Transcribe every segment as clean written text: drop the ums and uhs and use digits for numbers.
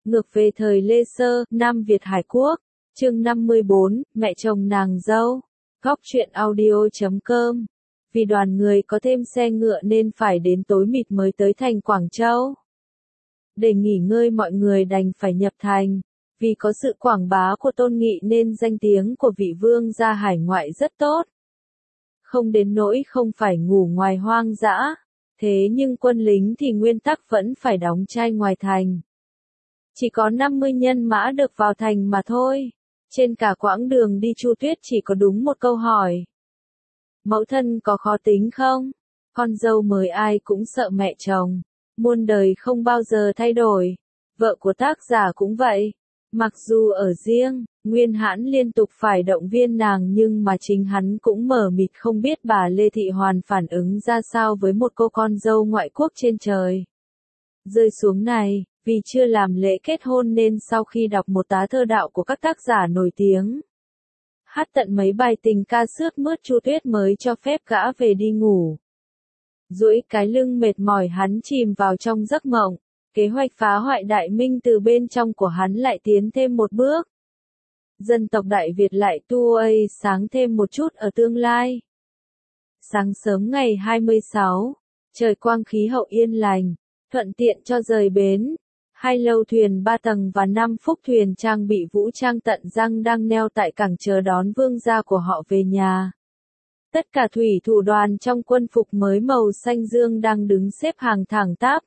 Ngược về thời Lê Sơ, Nam Việt Hải Quốc, chương 54, mẹ chồng nàng dâu. Góc truyện audio.com. Vì đoàn người có thêm xe ngựa nên phải đến tối mịt mới tới thành Quảng Châu. Để nghỉ ngơi mọi người đành phải nhập thành. Vì có sự quảng bá của Tôn Nghị nên danh tiếng của vị vương gia hải ngoại rất tốt. Không đến nỗi không phải ngủ ngoài hoang dã. Thế nhưng quân lính thì nguyên tắc vẫn phải đóng trai ngoài thành. Chỉ có 50 nhân mã được vào thành mà thôi. Trên cả quãng đường đi Chu Tuyết chỉ có đúng một câu hỏi. Mẫu thân có khó tính không? Con dâu mới ai cũng sợ mẹ chồng. Muôn đời không bao giờ thay đổi. Vợ của tác giả cũng vậy. Mặc dù ở riêng, Nguyên Hãn liên tục phải động viên nàng nhưng mà chính hắn cũng mờ mịt không biết bà Lê Thị Hoàn phản ứng ra sao với một cô con dâu ngoại quốc trên trời. Rơi xuống này, vì chưa làm lễ kết hôn nên sau khi đọc một tá thơ đạo của các tác giả nổi tiếng, hát tận mấy bài tình ca sướt mướt, Chu Tuyết mới cho phép gã về đi ngủ. Duỗi cái lưng mệt mỏi hắn chìm vào trong giấc mộng. Kế hoạch phá hoại Đại Minh từ bên trong của hắn lại tiến thêm một bước. Dân tộc Đại Việt lại tuôi sáng thêm một chút ở tương lai. Sáng sớm ngày 26, trời quang khí hậu yên lành, thuận tiện cho rời bến. 2 lâu thuyền 3 tầng và 5 phúc thuyền trang bị vũ trang tận răng đang neo tại cảng chờ đón vương gia của họ về nhà. Tất cả thủy thủ đoàn trong quân phục mới màu xanh dương đang đứng xếp hàng thẳng tắp,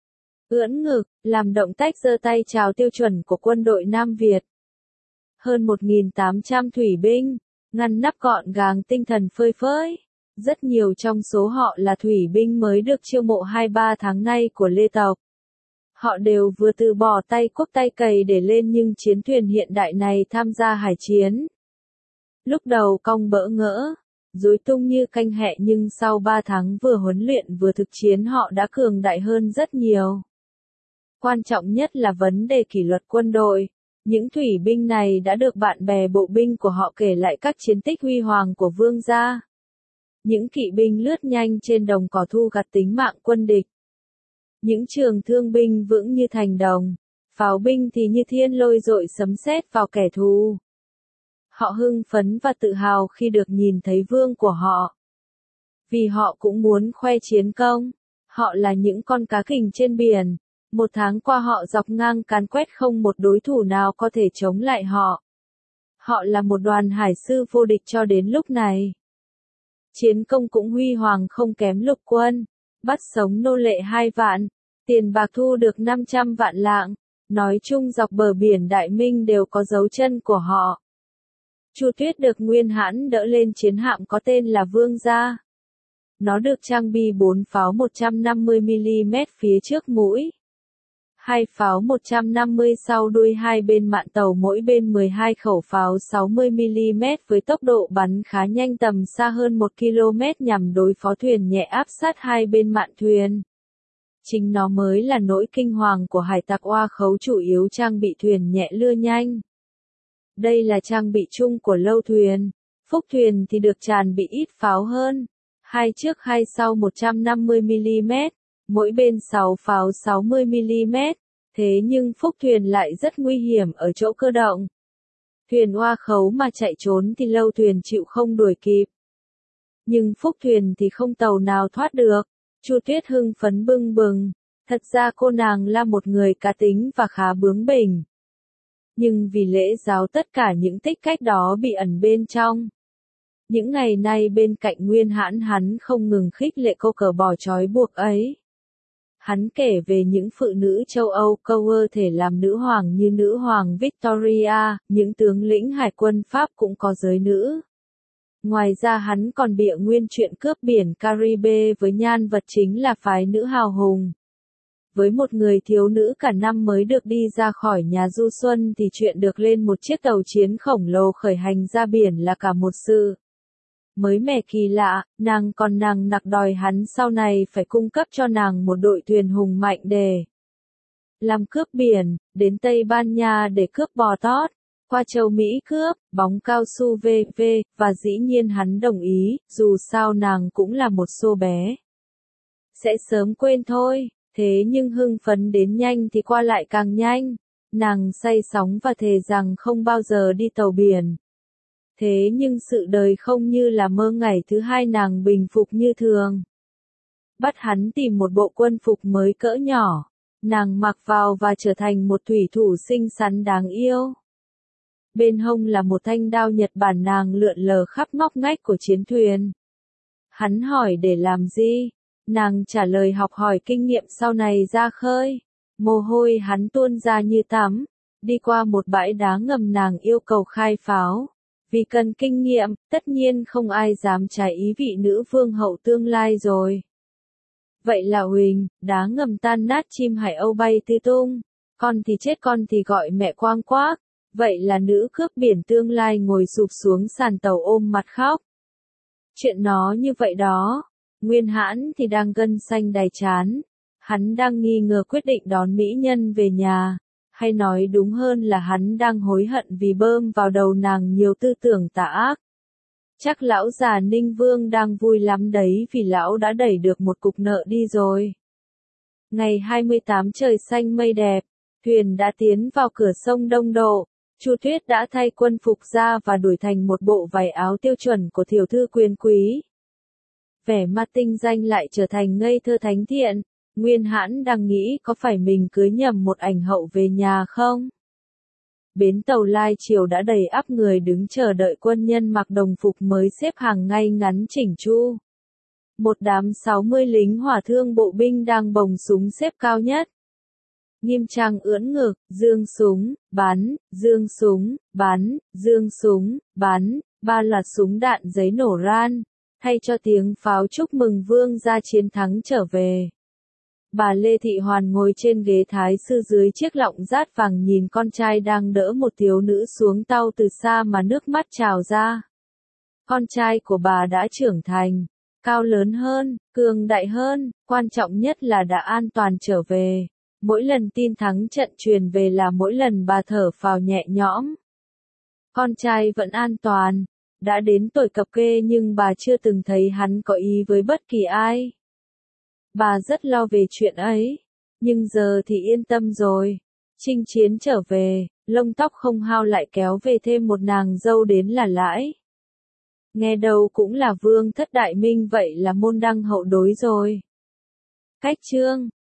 ưỡn ngực, làm động tác giơ tay chào tiêu chuẩn của quân đội Nam Việt. Hơn 1.800 thủy binh, ngăn nắp gọn gàng, tinh thần phơi phới. Rất nhiều trong số họ là thủy binh mới được chiêu mộ 2-3 tháng nay của Lê tộc. Họ đều vừa từ bỏ tay cuốc tay cày để lên những chiến thuyền hiện đại này tham gia hải chiến. Lúc đầu cong bỡ ngỡ, rối tung như canh hẹ nhưng sau 3 tháng vừa huấn luyện vừa thực chiến họ đã cường đại hơn rất nhiều. Quan trọng nhất là vấn đề kỷ luật quân đội. Những thủy binh này đã được bạn bè bộ binh của họ kể lại các chiến tích huy hoàng của vương gia. Những kỵ binh lướt nhanh trên đồng cỏ thu gặt tính mạng quân địch. Những trường thương binh vững như thành đồng. Pháo binh thì như thiên lôi dội sấm sét vào kẻ thù. Họ hưng phấn và tự hào khi được nhìn thấy vương của họ. Vì họ cũng muốn khoe chiến công. Họ là những con cá kình trên biển. 1 tháng qua họ dọc ngang càn quét không một đối thủ nào có thể chống lại họ. Họ là một đoàn hải sư vô địch cho đến lúc này. Chiến công cũng huy hoàng không kém lục quân. Bắt sống nô lệ 2 vạn. Tiền bạc thu được 500 vạn lạng. Nói chung dọc bờ biển Đại Minh đều có dấu chân của họ. Chu Tuyết được Nguyên Hãn đỡ lên chiến hạm có tên là Vương gia. Nó được trang bị 4 pháo 150mm phía trước mũi. 2 pháo 150 sau đuôi, hai bên mạn tàu mỗi bên 12 khẩu pháo 60mm với tốc độ bắn khá nhanh tầm xa hơn 1 km nhằm đối phó thuyền nhẹ áp sát hai bên mạn thuyền. Chính nó mới là nỗi kinh hoàng của hải tặc Oa Khấu, chủ yếu trang bị thuyền nhẹ lưa nhanh. Đây là trang bị chung của lâu thuyền. Phúc thuyền thì được tràn bị ít pháo hơn. 2 trước 2 sau 150mm. Mỗi bên 6 pháo 60mm, thế nhưng phúc thuyền lại rất nguy hiểm ở chỗ cơ động. Thuyền Oa Khấu mà chạy trốn thì lâu thuyền chịu không đuổi kịp. Nhưng phúc thuyền thì không tàu nào thoát được. Chu Tuyết hưng phấn bừng bừng. Thật ra cô nàng là một người cá tính và khá bướng bỉnh. Nhưng vì lễ giáo tất cả những tích cách đó bị ẩn bên trong. Những ngày nay bên cạnh Nguyên Hãn hắn không ngừng khích lệ cô cờ bỏ trói buộc ấy. Hắn kể về những phụ nữ châu Âu câu thể làm nữ hoàng như nữ hoàng Victoria, những tướng lĩnh hải quân Pháp cũng có giới nữ. Ngoài ra hắn còn bịa nguyên chuyện cướp biển Caribe với nhân vật chính là phái nữ hào hùng. Với một người thiếu nữ cả năm mới được đi ra khỏi nhà du xuân thì chuyện được lên một chiếc tàu chiến khổng lồ khởi hành ra biển là cả một sự mới mẻ kỳ lạ. Nàng còn nặc đòi hắn sau này phải cung cấp cho nàng một đội thuyền hùng mạnh để làm cướp biển, đến Tây Ban Nha để cướp bò tót, qua châu Mỹ cướp bóng cao su v.v. và dĩ nhiên hắn đồng ý, dù sao nàng cũng là một xô bé. Sẽ sớm quên thôi, thế nhưng hưng phấn đến nhanh thì qua lại càng nhanh. Nàng say sóng và thề rằng không bao giờ đi tàu biển. Thế nhưng sự đời không như là mơ, ngày thứ hai nàng bình phục như thường. Bắt hắn tìm một bộ quân phục mới cỡ nhỏ. Nàng mặc vào và trở thành một thủy thủ xinh xắn đáng yêu. Bên hông là một thanh đao Nhật Bản, nàng lượn lờ khắp ngóc ngách của chiến thuyền. Hắn hỏi để làm gì? Nàng trả lời học hỏi kinh nghiệm sau này ra khơi. Mồ hôi hắn tuôn ra như tắm. Đi qua một bãi đá ngầm, nàng yêu cầu khai pháo. Vì cần kinh nghiệm, tất nhiên không ai dám trái ý vị nữ vương hậu tương lai rồi. Vậy là Huỳnh, đá ngầm tan nát, chim hải âu bay tứ tung. Con thì chết, con thì gọi mẹ quang quác. Vậy là nữ cướp biển tương lai ngồi sụp xuống sàn tàu ôm mặt khóc. Chuyện nó như vậy đó. Nguyên Hãn thì đang gân xanh đầy trán. Hắn đang nghi ngờ quyết định đón mỹ nhân về nhà. Hay nói đúng hơn là hắn đang hối hận vì bơm vào đầu nàng nhiều tư tưởng tà ác. Chắc lão già Ninh Vương đang vui lắm đấy, vì lão đã đẩy được một cục nợ đi rồi. Ngày 28 trời xanh mây đẹp, thuyền đã tiến vào cửa sông Đông Độ. Chu Tuyết đã thay quân phục ra và đổi thành một bộ váy áo tiêu chuẩn của tiểu thư quyền quý. Vẻ mặt tinh danh lại trở thành ngây thơ thánh thiện. Nguyên Hãn đang nghĩ có phải mình cưới nhầm một ảnh hậu về nhà không? Bến tàu Lai Triều đã đầy ắp người đứng chờ đợi quân nhân mặc đồng phục mới xếp hàng ngay ngắn chỉnh chu. Một đám 60 lính hỏa thương bộ binh đang bồng súng xếp cao nhất. Nghiêm trang ưỡn ngực, giương súng, bắn, giương súng, bắn, giương súng, bắn, ba loạt súng đạn giấy nổ ran, thay cho tiếng pháo chúc mừng vương gia chiến thắng trở về. Bà Lê Thị Hoàn ngồi trên ghế thái sư dưới chiếc lọng rát vàng, nhìn con trai đang đỡ một thiếu nữ xuống tàu từ xa mà nước mắt trào ra. Con trai của bà đã trưởng thành, cao lớn hơn, cường đại hơn, quan trọng nhất là đã an toàn trở về. Mỗi lần tin thắng trận truyền về là mỗi lần bà thở phào nhẹ nhõm. Con trai vẫn an toàn, đã đến tuổi cập kê nhưng bà chưa từng thấy hắn có ý với bất kỳ ai. Bà rất lo về chuyện ấy, nhưng giờ thì yên tâm rồi. Chinh chiến trở về, lông tóc không hao lại kéo về thêm một nàng dâu đến là lãi. Nghe đâu cũng là vương thất đại minh, vậy là môn đăng hậu đối rồi. Cách chương